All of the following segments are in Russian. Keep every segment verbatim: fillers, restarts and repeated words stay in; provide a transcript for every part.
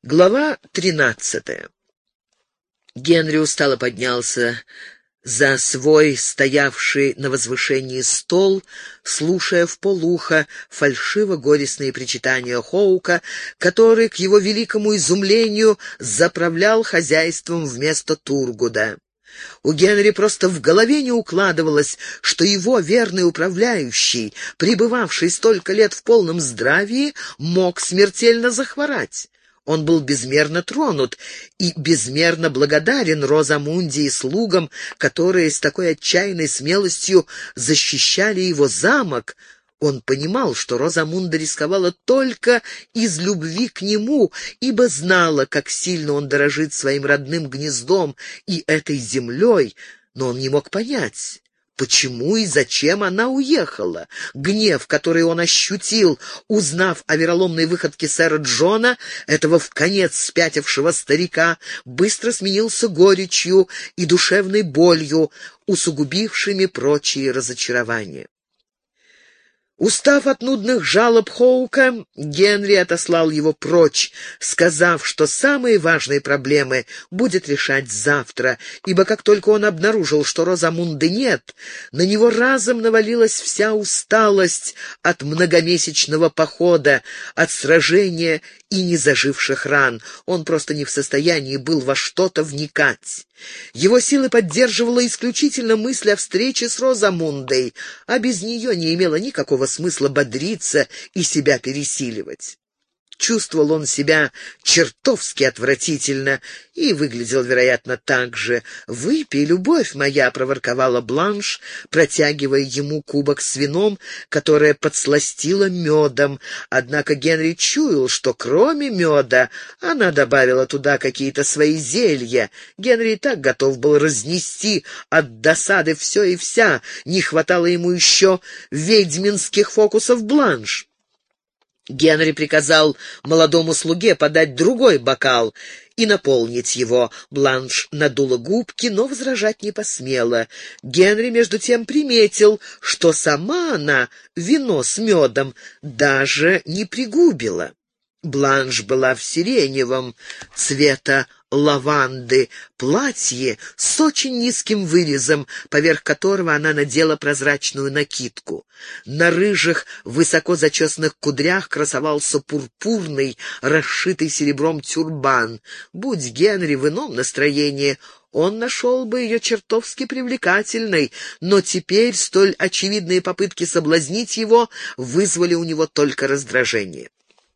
Глава тринадцатая. Генри устало поднялся за свой стоявший на возвышении стол, слушая вполуха фальшиво-горестные причитания Хоука, который, к его великому изумлению, заправлял хозяйством вместо Тургуда. У Генри просто в голове не укладывалось, что его верный управляющий, пребывавший столько лет в полном здравии, мог смертельно захворать. Он был безмерно тронут и безмерно благодарен Розамунде и слугам, которые с такой отчаянной смелостью защищали его замок. Он понимал, что Розамунда рисковала только из любви к нему, ибо знала, как сильно он дорожит своим родным гнездом и этой землей, но он не мог понять, почему и зачем она уехала. Гнев, который он ощутил, узнав о вероломной выходке сэра Джона, этого вконец спятившего старика, быстро сменился горечью и душевной болью, усугубившими прочие разочарования. Устав от нудных жалоб Хоука, Генри отослал его прочь, сказав, что самые важные проблемы будет решать завтра, ибо как только он обнаружил, что Розамунды нет, на него разом навалилась вся усталость от многомесячного похода, от сражения и незаживших ран. Он просто не в состоянии был во что-то вникать. Его силы поддерживала исключительно мысль о встрече с Розамундой, а без нее не имело никакого смысла бодриться и себя пересиливать. Чувствовал он себя чертовски отвратительно и выглядел, вероятно, так же. «Выпей, любовь моя», — проворковала Бланш, протягивая ему кубок с вином, которое подсластила медом. Однако Генри чуял, что кроме меда она добавила туда какие-то свои зелья. Генри и так готов был разнести от досады все и вся. Не хватало ему еще ведьминских фокусов Бланш. Генри приказал молодому слуге подать другой бокал и наполнить его. Бланш надула губки, но возражать не посмела. Генри, между тем, приметил, что сама она вино с медом даже не пригубила. Бланш была в сиреневом цвета лаванды платье с очень низким вырезом, поверх которого она надела прозрачную накидку. На рыжих, высоко зачесанных кудрях красовался пурпурный, расшитый серебром тюрбан. Будь Генри в ином настроении, он нашел бы ее чертовски привлекательной, но теперь столь очевидные попытки соблазнить его вызвали у него только раздражение.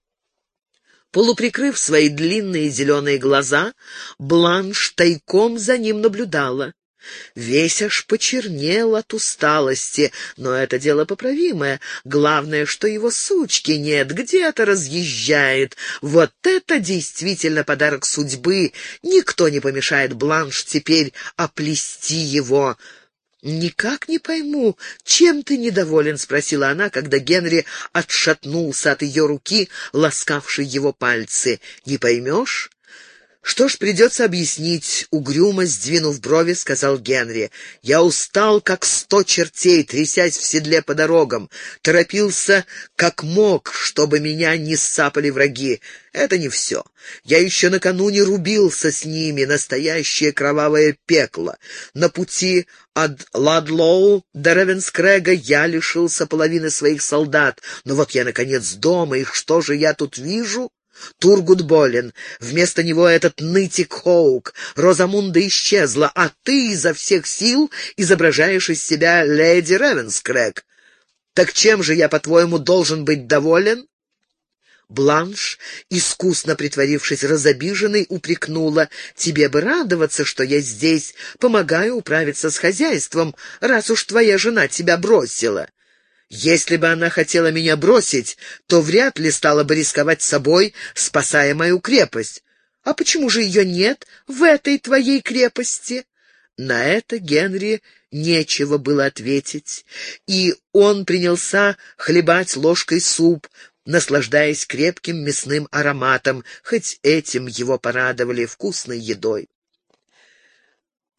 Полуприкрыв свои длинные зеленые глаза, Бланш тайком за ним наблюдала. Весь аж почернел от усталости, но это дело поправимое. Главное, что его сучки нет, где-то разъезжает. Вот это действительно подарок судьбы. Никто не помешает Бланш теперь оплести его. «Никак не пойму, чем ты недоволен?» — спросила она, когда Генри отшатнулся от ее руки, ласкавшей его пальцы. «Не поймешь?» «Что ж, придется объяснить», — угрюмо сдвинув брови, сказал Генри. «Я устал, как сто чертей, трясясь в седле по дорогам. Торопился, как мог, чтобы меня не ссапали враги. Это не все. Я еще накануне рубился с ними, настоящее кровавое пекло. На пути от Ладлоу до Ревенскрега я лишился половины своих солдат. Но вот я, наконец, дома, и что же я тут вижу?» Тургуд болен, вместо него этот нытик Хоук. Розамунда исчезла, а ты изо всех сил изображаешь из себя леди Ревенскрег. Так чем же я, по-твоему, должен быть доволен?» Бланш, искусно притворившись разобиженной, упрекнула: «Тебе бы радоваться, что я здесь, помогаю управиться с хозяйством, раз уж твоя жена тебя бросила». «Если бы она хотела меня бросить, то вряд ли стала бы рисковать собой, спасая мою крепость. А почему же ее нет в этой твоей крепости?» На это Генри нечего было ответить, и он принялся хлебать ложкой суп, наслаждаясь крепким мясным ароматом, хоть этим его порадовали вкусной едой.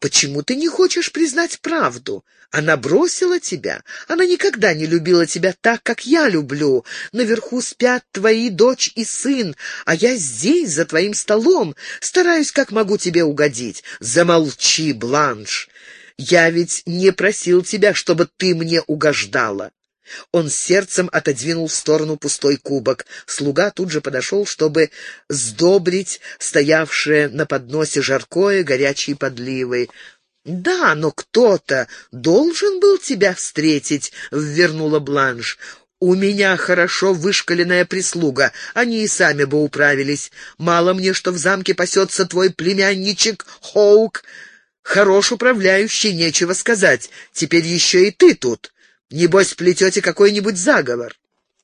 Почему ты не хочешь признать правду? Она бросила тебя. Она никогда не любила тебя так, как я люблю. Наверху спят твои дочь и сын, а я здесь, за твоим столом, стараюсь, как могу тебе угодить. Замолчи, Бланш. Я ведь не просил тебя, чтобы ты мне угождала». Он с сердцем отодвинул в сторону пустой кубок. Слуга тут же подошел, чтобы сдобрить стоявшее на подносе жаркое горячей подливой. «Да, но кто-то должен был тебя встретить», — ввернула Бланш. «У меня хорошо вышкаленная прислуга, они и сами бы управились. Мало мне, что в замке пасется твой племянничек Хоук. Хорош управляющий, нечего сказать. Теперь еще и ты тут. Небось, плетете какой-нибудь заговор».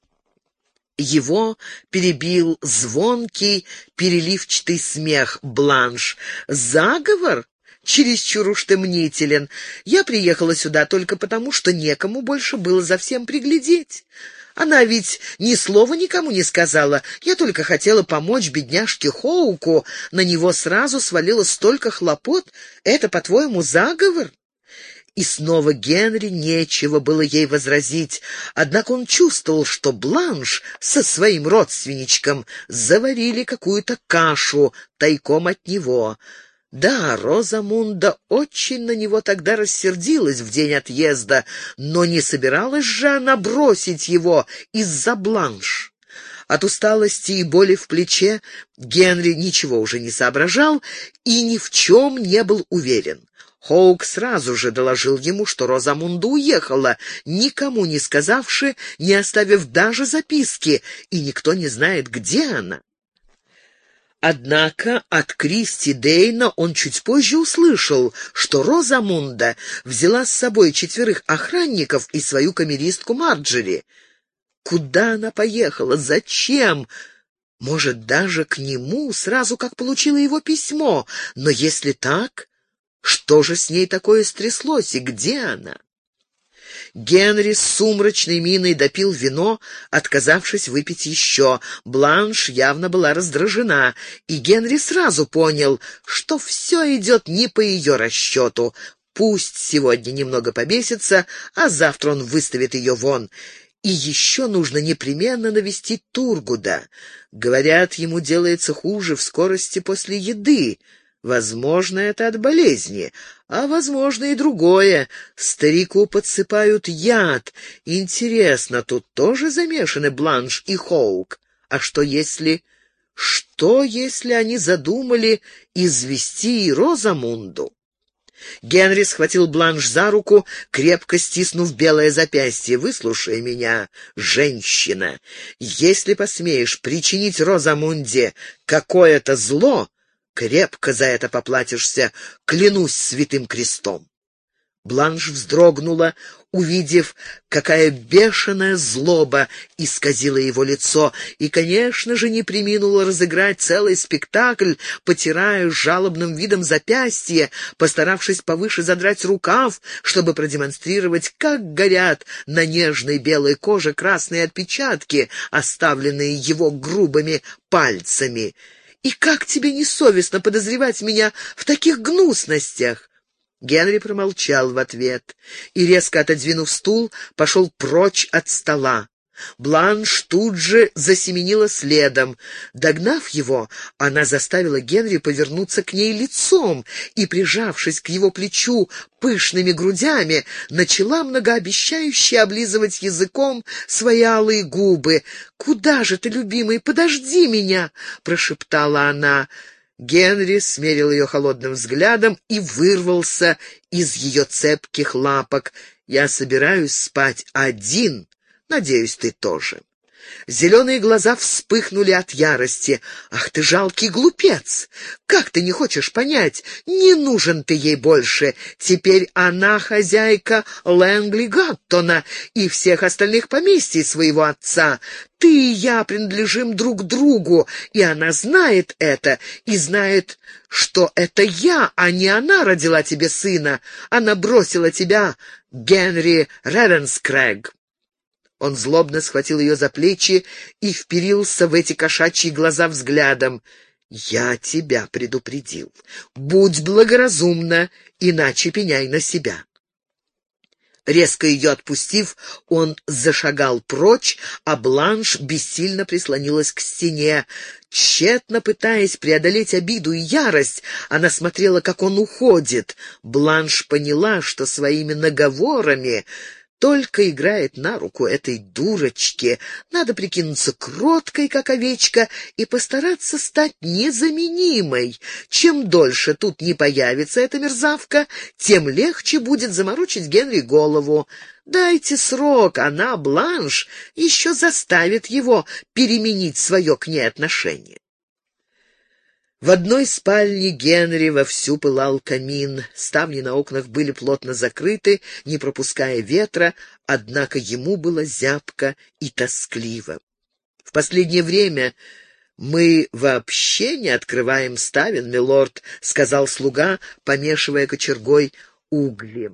Его перебил звонкий, переливчатый смех Бланш. «Заговор? Чересчур уж ты мнителен. Я приехала сюда только потому, что некому больше было за всем приглядеть. Она ведь ни слова никому не сказала. Я только хотела помочь бедняжке Хоуку. На него сразу свалилось столько хлопот. Это, по-твоему, заговор?» И снова Генри нечего было ей возразить, однако он чувствовал, что Бланш со своим родственничком заварили какую-то кашу тайком от него. Да, Розамунда очень на него тогда рассердилась в день отъезда, но не собиралась же она бросить его из-за Бланш. От усталости и боли в плече Генри ничего уже не соображал и ни в чем не был уверен. Хоук сразу же доложил ему, что Розамунда уехала, никому не сказавши, не оставив даже записки, и никто не знает, где она. Однако от Кристи Дейна он чуть позже услышал, что Розамунда взяла с собой четверых охранников и свою камеристку Марджери. Куда она поехала? Зачем? Может, даже к нему, сразу как получила его письмо. Но если так, что же с ней такое стряслось и где она? Генри с сумрачной миной допил вино, отказавшись выпить еще. Бланш явно была раздражена, и Генри сразу понял, что все идет не по ее расчету. Пусть сегодня немного побесится, а завтра он выставит ее вон. И еще нужно непременно навестить Тургуда. Говорят, ему делается хуже в скорости после еды. Возможно, это от болезни, а возможно и другое. Старику подсыпают яд. Интересно, тут тоже замешаны Бланш и Хоук? А что если... Что если они задумали извести и Розамунду? Генри схватил Бланш за руку, крепко стиснув белое запястье. «Выслушай меня, женщина. Если посмеешь причинить Розамунде какое-то зло, крепко за это поплатишься, клянусь святым крестом». Бланш вздрогнула, увидев, какая бешеная злоба исказила его лицо, и, конечно же, не преминула разыграть целый спектакль, потирая жалобным видом запястье, постаравшись повыше задрать рукав, чтобы продемонстрировать, как горят на нежной белой коже красные отпечатки, оставленные его грубыми пальцами. «И как тебе не совестно подозревать меня в таких гнусностях?» Генри промолчал в ответ и, резко отодвинув стул, пошел прочь от стола. Бланш тут же засеменила следом. Догнав его, она заставила Генри повернуться к ней лицом и, прижавшись к его плечу пышными грудями, начала многообещающе облизывать языком свои алые губы. «Куда же ты, любимый, подожди меня!» — прошептала она. Генри смерил ее холодным взглядом и вырвался из ее цепких лапок. «Я собираюсь спать один. Надеюсь, ты тоже». Зеленые глаза вспыхнули от ярости. «Ах ты жалкий глупец! Как ты не хочешь понять? Не нужен ты ей больше. Теперь она хозяйка Лэнгли Гаттона и всех остальных поместий своего отца. Ты и я принадлежим друг другу, и она знает это, и знает, что это я, а не она родила тебе сына. Она бросила тебя, Генри Ревенскрэг». Он злобно схватил ее за плечи и вперился в эти кошачьи глаза взглядом. «Я тебя предупредил. Будь благоразумна, иначе пеняй на себя». Резко ее отпустив, он зашагал прочь, а Бланш бессильно прислонилась к стене. Тщетно пытаясь преодолеть обиду и ярость, она смотрела, как он уходит. Бланш поняла, что своими наговорами только играет на руку этой дурочке. Надо прикинуться кроткой, как овечка, и постараться стать незаменимой. Чем дольше тут не появится эта мерзавка, тем легче будет заморочить Генри голову. Дайте срок, она, Бланш, еще заставит его переменить свое к ней отношение. В одной спальне Генри вовсю пылал камин. Ставни на окнах были плотно закрыты, не пропуская ветра, однако ему было зябко и тоскливо. В последнее время мы вообще не открываем ставен, милорд, — сказал слуга, помешивая кочергой угли.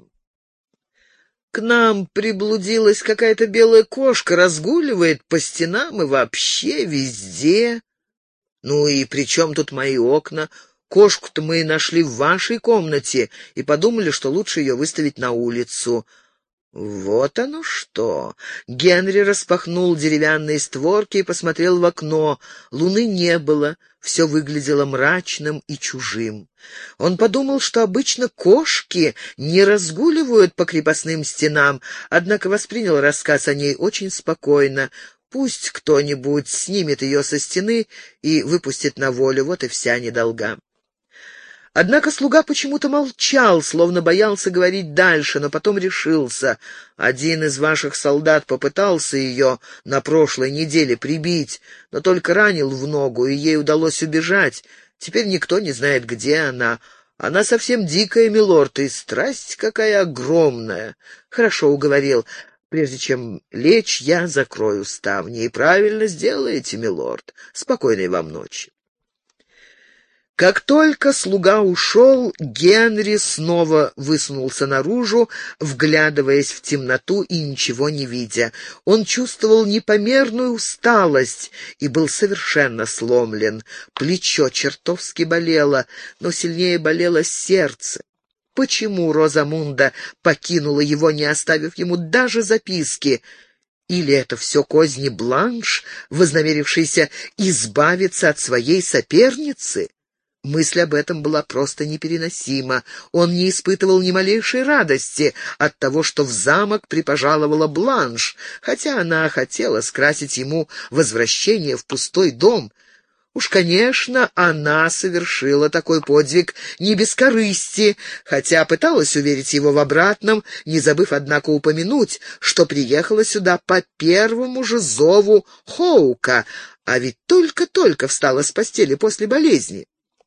К нам приблудилась какая-то белая кошка, разгуливает по стенам и вообще везде. Ну и при чем тут мои окна? Кошку-то мы нашли в вашей комнате и подумали, что лучше ее выставить на улицу. Вот оно что! Генри распахнул деревянные створки и посмотрел в окно. Луны не было, все выглядело мрачным и чужим. Он подумал, что обычно кошки не разгуливают по крепостным стенам, однако воспринял рассказ о ней очень спокойно. Пусть кто-нибудь снимет ее со стены и выпустит на волю, вот и вся недолга. Однако слуга почему-то молчал, словно боялся говорить дальше, но потом решился. Один из ваших солдат попытался ее на прошлой неделе прибить, но только ранил в ногу, и ей удалось убежать. Теперь никто не знает, где она. Она совсем дикая, милорд, и страсть какая огромная. Хорошо уговорил. Прежде чем лечь, я закрою ставни. И правильно сделаете, милорд. Спокойной вам ночи. Как только слуга ушел, Генри снова высунулся наружу, вглядываясь в темноту и ничего не видя. Он чувствовал непомерную усталость и был совершенно сломлен. Плечо чертовски болело, но сильнее болело сердце. Почему Розамунда покинула его, не оставив ему даже записки? Или это все козни Бланш, вознамерившейся избавиться от своей соперницы? Мысль об этом была просто непереносима. Он не испытывал ни малейшей радости от того, что в замок припожаловала Бланш, хотя она хотела скрасить ему возвращение в пустой дом. Уж, конечно, она совершила такой подвиг не без корысти, хотя пыталась уверить его в обратном, не забыв, однако, упомянуть, что приехала сюда по первому же зову Хоука, а ведь только-только встала с постели после болезни.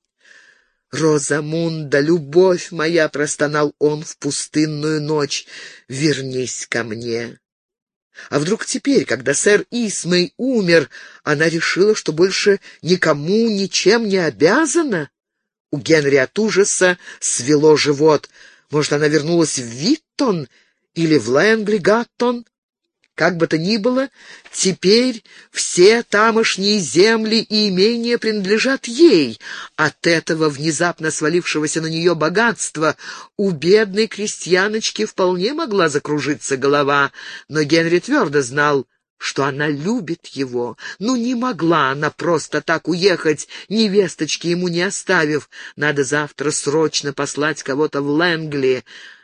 «Розамунда, любовь моя!» — простонал он в пустынную ночь. «Вернись ко мне!» А вдруг теперь, когда сэр Исмей умер, она решила, что больше никому ничем не обязана? У Генри от ужаса свело живот. Может, она вернулась в Виттон или в Лэнгли-Гаттон? Как бы то ни было, теперь все тамошние земли и имения принадлежат ей. От этого внезапно свалившегося на нее богатства у бедной крестьяночки вполне могла закружиться голова, но Генри твердо знал, что она любит его. Ну, не могла она просто так уехать, невесточки ему не оставив. Надо завтра срочно послать кого-то в Лэнгли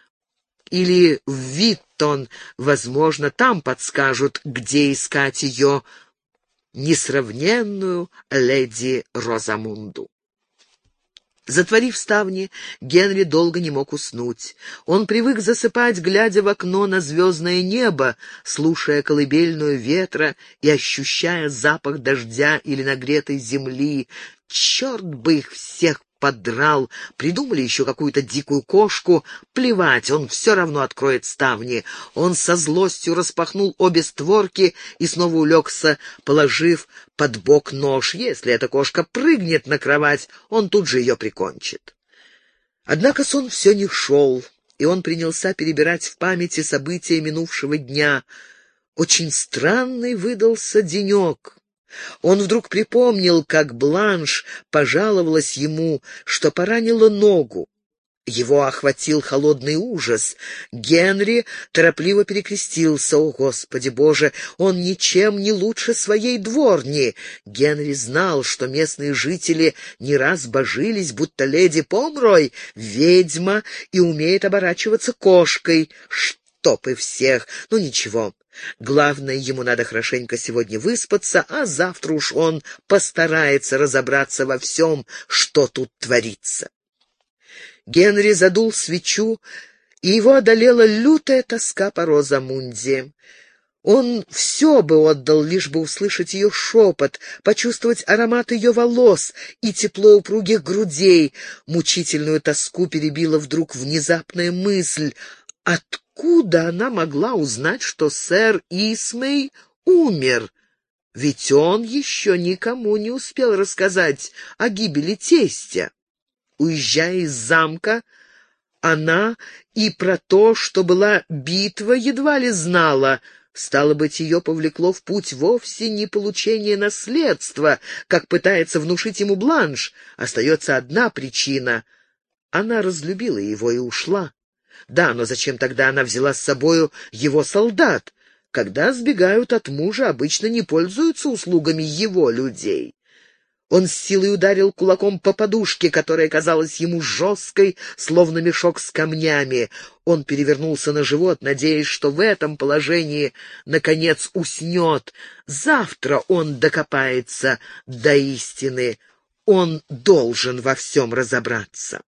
или в Виттон. Возможно, там подскажут, где искать ее несравненную леди Розамунду. Затворив ставни, Генри долго не мог уснуть. Он привык засыпать, глядя в окно на звездное небо, слушая колыбельную ветра и ощущая запах дождя или нагретой земли. Черт бы их всех подрал! Придумали еще какую-то дикую кошку. Плевать, он все равно откроет ставни. Он со злостью распахнул обе створки и снова улегся, положив под бок нож. Если эта кошка прыгнет на кровать, он тут же ее прикончит. Однако сон все не шел, и он принялся перебирать в памяти события минувшего дня. Очень странный выдался денек. Он вдруг припомнил, как Бланш пожаловалась ему, что поранила ногу. Его охватил холодный ужас. Генри торопливо перекрестился. «О, Господи Боже, он ничем не лучше своей дворни!» Генри знал, что местные жители не раз божились, будто леди Помрой — ведьма и умеет оборачиваться кошкой. Чтоб и всех! Ну ничего. Главное, ему надо хорошенько сегодня выспаться, а завтра уж он постарается разобраться во всем, что тут творится. Генри задул свечу, и его одолела лютая тоска по Розамунде. Он все бы отдал, лишь бы услышать ее шепот, почувствовать аромат ее волос и тепло упругих грудей. Мучительную тоску перебила вдруг внезапная мысль. Откуда она могла узнать, что сэр Исмей умер? Ведь он еще никому не успел рассказать о гибели тестя. Уезжая из замка, она и про то, что была битва, едва ли знала. Стало быть, ее повлекло в путь вовсе не получение наследства, как пытается внушить ему Бланш. Остается одна причина. Она разлюбила его и ушла. Да, но зачем тогда она взяла с собою его солдат? Когда сбегают от мужа, обычно не пользуются услугами его людей. Он с силой ударил кулаком по подушке, которая казалась ему жесткой, словно мешок с камнями. Он перевернулся на живот, надеясь, что в этом положении, наконец, уснет. Завтра он докопается до истины. Он должен во всем разобраться.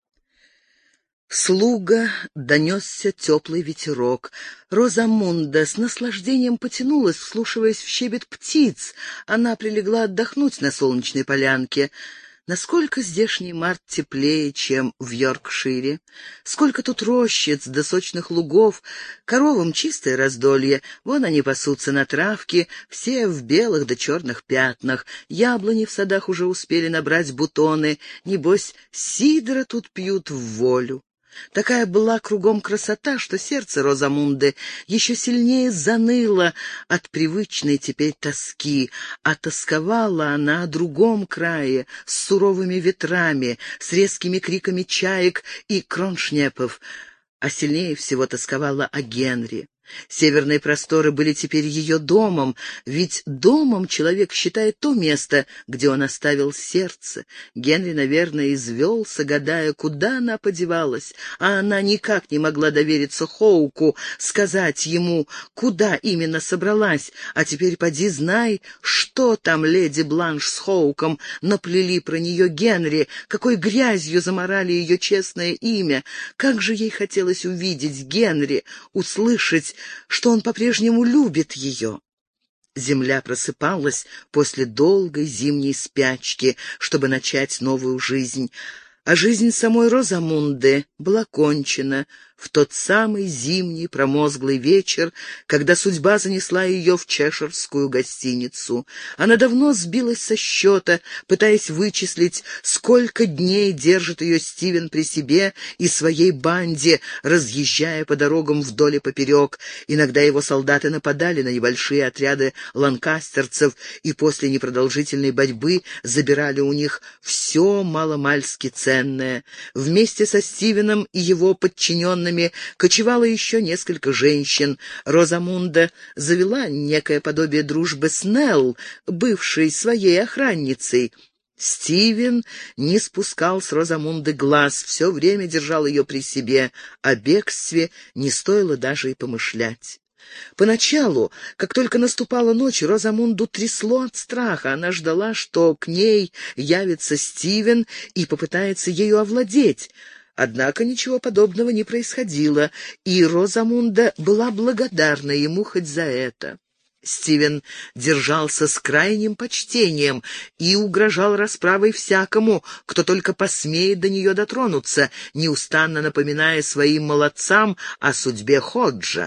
С луга донесся теплый ветерок. Розамунда с наслаждением потянулась, вслушиваясь в щебет птиц. Она прилегла отдохнуть на солнечной полянке. Насколько здешний март теплее, чем в Йоркшире? Сколько тут рощиц да сочных лугов, коровам чистое раздолье. Вон они пасутся на травке, все в белых да черных пятнах. Яблони в садах уже успели набрать бутоны. Небось, сидра тут пьют в волю. Такая была кругом красота, что сердце Розамунды еще сильнее заныло от привычной теперь тоски, а тосковала она о другом крае, с суровыми ветрами, с резкими криками чаек и кроншнепов, а сильнее всего тосковала о Генри. Северные просторы были теперь ее домом, ведь домом человек считает то место, где он оставил сердце. Генри, наверное, извелся, гадая, куда она подевалась, а она никак не могла довериться Хоуку, сказать ему, куда именно собралась. А теперь поди знай, что там леди Бланш с Хоуком наплели про нее Генри, какой грязью заморали ее честное имя. Как же ей хотелось увидеть Генри, услышать, что он по-прежнему любит ее. Земля просыпалась после долгой зимней спячки, чтобы начать новую жизнь, а жизнь самой Розамунды была кончена в тот самый зимний промозглый вечер, когда судьба занесла ее в чеширскую гостиницу. Она давно сбилась со счета, пытаясь вычислить, сколько дней держит ее Стивен при себе и своей банде, разъезжая по дорогам вдоль и поперек. Иногда его солдаты нападали на небольшие отряды ланкастерцев и после непродолжительной борьбы забирали у них все маломальски ценное. Вместе со Стивеном и его подчиненными кочевало еще несколько женщин. Розамунда завела некое подобие дружбы с Нелл, бывшей своей охранницей. Стивен не спускал с Розамунды глаз, все время держал ее при себе, о бегстве не стоило даже и помышлять. Поначалу, как только наступала ночь, Розамунду трясло от страха. Она ждала, что к ней явится Стивен и попытается ею овладеть. Однако ничего подобного не происходило, и Розамунда была благодарна ему хоть за это. Стивен держался с крайним почтением и угрожал расправой всякому, кто только посмеет до нее дотронуться, неустанно напоминая своим молодцам о судьбе Ходжа.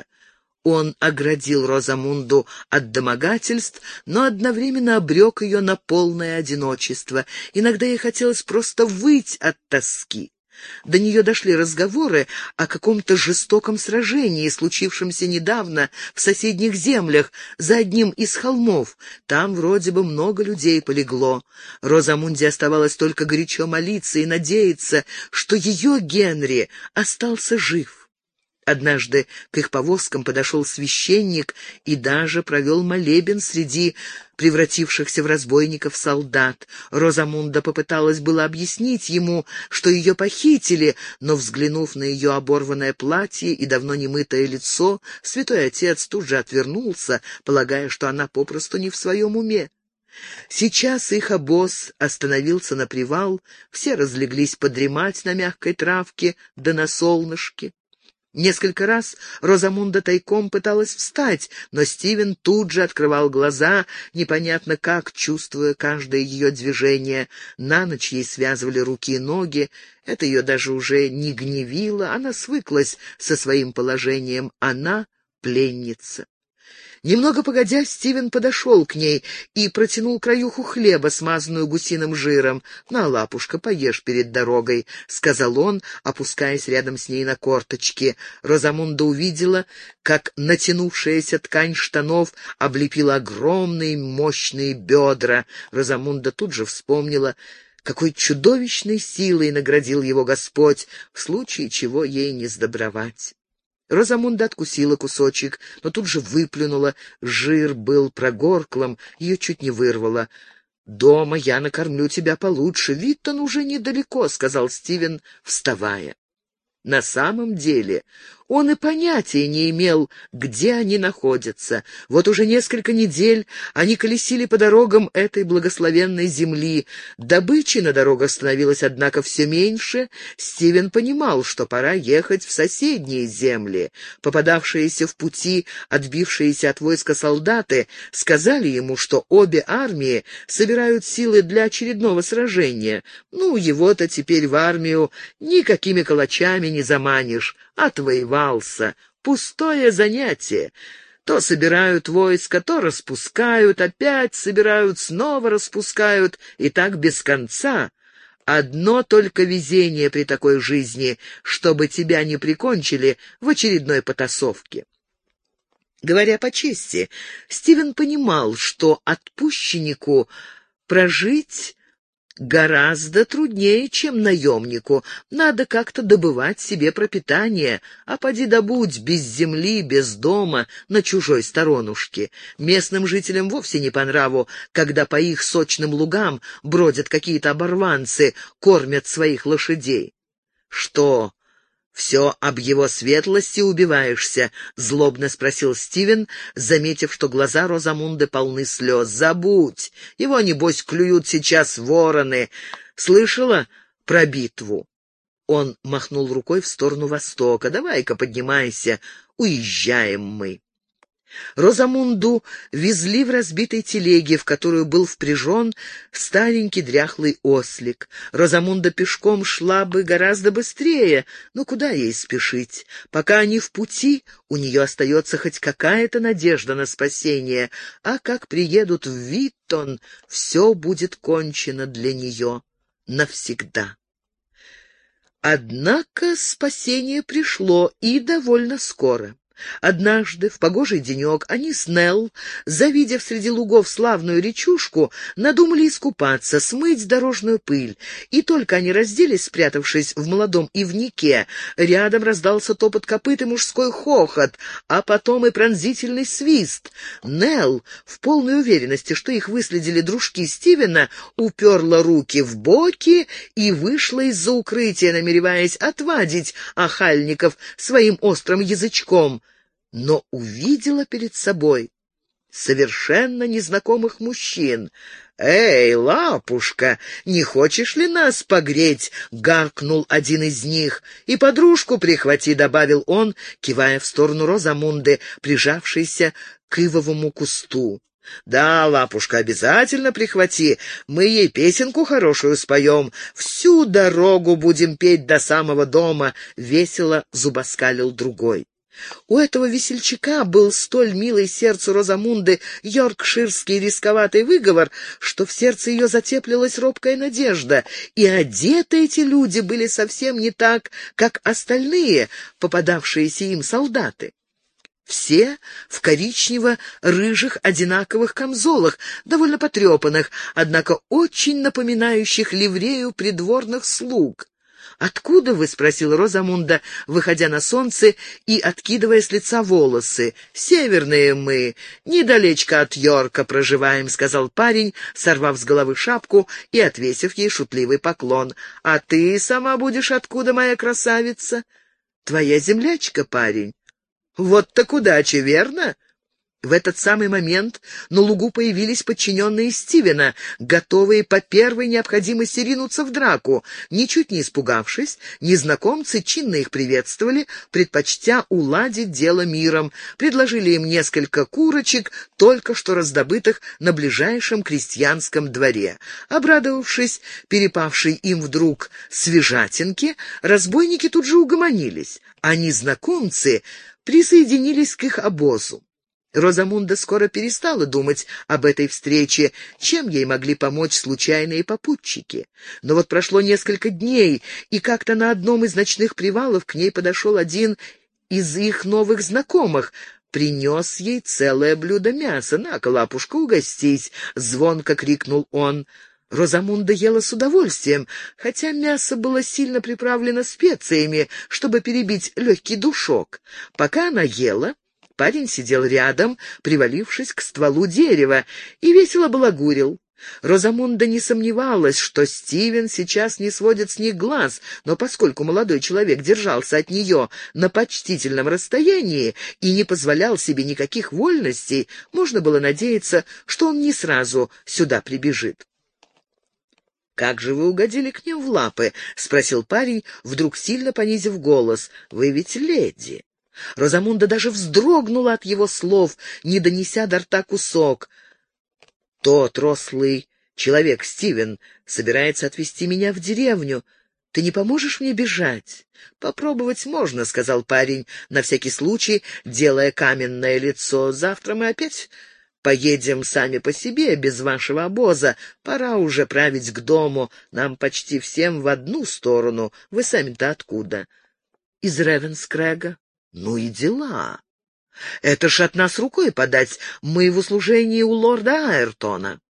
Он оградил Розамунду от домогательств, но одновременно обрек ее на полное одиночество. Иногда ей хотелось просто выть от тоски. До нее дошли разговоры о каком-то жестоком сражении, случившемся недавно в соседних землях, за одним из холмов. Там вроде бы много людей полегло. Розамунде оставалось только горячо молиться и надеяться, что ее Генри остался жив. Однажды к их повозкам подошел священник и даже провел молебен среди превратившихся в разбойников солдат. Розамунда попыталась было объяснить ему, что ее похитили, но, взглянув на ее оборванное платье и давно немытое лицо, святой отец тут же отвернулся, полагая, что она попросту не в своем уме. Сейчас их обоз остановился на привал, все разлеглись подремать на мягкой травке да на солнышке. Несколько раз Розамунда тайком пыталась встать, но Стивен тут же открывал глаза, непонятно как, чувствуя каждое ее движение. На ночь ей связывали руки и ноги. Это ее даже уже не гневило. Она свыклась со своим положением. Она пленница. Немного погодя, Стивен подошел к ней и протянул краюху хлеба, смазанную гусиным жиром. «На, лапушка, поешь перед дорогой», — сказал он, опускаясь рядом с ней на корточки. Розамунда увидела, как натянувшаяся ткань штанов облепила огромные мощные бедра. Розамунда тут же вспомнила, какой чудовищной силой наградил его Господь, в случае чего ей не сдобровать. Розамунда откусила кусочек, но тут же выплюнула. Жир был прогорклым, ее чуть не вырвало. «Дома я накормлю тебя получше. Виттон уже недалеко», — сказал Стивен, вставая. На самом деле он и понятия не имел, где они находятся. Вот уже несколько недель они колесили по дорогам этой благословенной земли. Добычи на дорогах становилось, однако, все меньше. Стивен понимал, что пора ехать в соседние земли. Попадавшиеся в пути, отбившиеся от войска солдаты, сказали ему, что обе армии собирают силы для очередного сражения. Ну, его-то теперь в армию никакими калачами не заманишь. Отвоевался. Пустое занятие. То собирают войско, то распускают, опять собирают, снова распускают, и так без конца. Одно только везение при такой жизни, чтобы тебя не прикончили в очередной потасовке. Говоря по чести, Стивен понимал, что отпущеннику прожить гораздо труднее, чем наемнику. Надо как-то добывать себе пропитание, а поди добудь без земли, без дома, на чужой сторонушке. Местным жителям вовсе не по нраву, когда по их сочным лугам бродят какие-то оборванцы, кормят своих лошадей. «Что, все об его светлости убиваешься?» — злобно спросил Стивен, заметив, что глаза Розамунды полны слез. «Забудь! Его, небось, клюют сейчас вороны. Слышала про битву?» Он махнул рукой в сторону востока. «Давай-ка поднимайся, уезжаем мы». Розамунду везли в разбитой телеге, в которую был впряжен старенький дряхлый ослик. Розамунда пешком шла бы гораздо быстрее, но куда ей спешить? Пока они в пути, у нее остается хоть какая-то надежда на спасение, а как приедут в Виттон, все будет кончено для нее навсегда. Однако спасение пришло, и довольно скоро. Однажды, в погожий денек, они с Нелл, завидев среди лугов славную речушку, надумали искупаться, смыть дорожную пыль. И только они разделись, спрятавшись в молодом ивнике, рядом раздался топот копыт и мужской хохот, а потом и пронзительный свист. Нелл, в полной уверенности, что их выследили дружки Стивена, уперла руки в боки и вышла из-за укрытия, намереваясь отвадить охальников своим острым язычком, но увидела перед собой совершенно незнакомых мужчин. «Эй, лапушка, не хочешь ли нас погреть?» — гаркнул один из них. «И подружку прихвати», — добавил он, кивая в сторону Розамунды, прижавшейся к ивовому кусту. «Да, лапушка, обязательно прихвати, мы ей песенку хорошую споем, всю дорогу будем петь до самого дома», — весело зубоскалил другой. У этого весельчака был столь милый сердцу Розамунды йоркширский рисковатый выговор, что в сердце ее затеплилась робкая надежда, и одеты эти люди были совсем не так, как остальные, попадавшиеся им солдаты. Все в коричнево-рыжих одинаковых камзолах, довольно потрепанных, однако очень напоминающих ливрею придворных слуг. «Откуда вы?» — спросила Розамунда, выходя на солнце и откидывая с лица волосы. «Северные мы, недалечко от Йорка проживаем», — сказал парень, сорвав с головы шапку и отвесив ей шутливый поклон. «А ты сама будешь откуда, моя красавица?» «Твоя землячка, парень». «Вот-то удача, верно?» В этот самый момент на лугу появились подчиненные Стивена, готовые по первой необходимости ринуться в драку. Ничуть не испугавшись, незнакомцы чинно их приветствовали, предпочтя уладить дело миром, предложили им несколько курочек, только что раздобытых на ближайшем крестьянском дворе. Обрадовавшись перепавшей им вдруг свежатинке, разбойники тут же угомонились, а незнакомцы присоединились к их обозу. Розамунда скоро перестала думать об этой встрече, чем ей могли помочь случайные попутчики. Но вот прошло несколько дней, и как-то на одном из ночных привалов к ней подошел один из их новых знакомых, принес ей целое блюдо мяса. «На-ка, лапушка, угостись!» — звонко крикнул он. Розамунда ела с удовольствием, хотя мясо было сильно приправлено специями, чтобы перебить легкий душок. Пока она ела, парень сидел рядом, привалившись к стволу дерева, и весело балагурил. Розамунда не сомневалась, что Стивен сейчас не сводит с них глаз, но поскольку молодой человек держался от нее на почтительном расстоянии и не позволял себе никаких вольностей, можно было надеяться, что он не сразу сюда прибежит. «Как же вы угодили к ним в лапы?» — спросил парень, вдруг сильно понизив голос. «Вы ведь леди». Розамунда даже вздрогнула от его слов, не донеся до рта кусок. «Тот рослый человек, Стивен, собирается отвезти меня в деревню. Ты не поможешь мне бежать?» «Попробовать можно», — сказал парень, на всякий случай, делая каменное лицо. «Завтра мы опять поедем сами по себе, без вашего обоза. Пора уже править к дому. Нам почти всем в одну сторону. Вы сами-то откуда?» «Из Ревенскрэга». «Ну и дела. Это ж от нас рукой подать. Мы в услужении у лорда Айртона».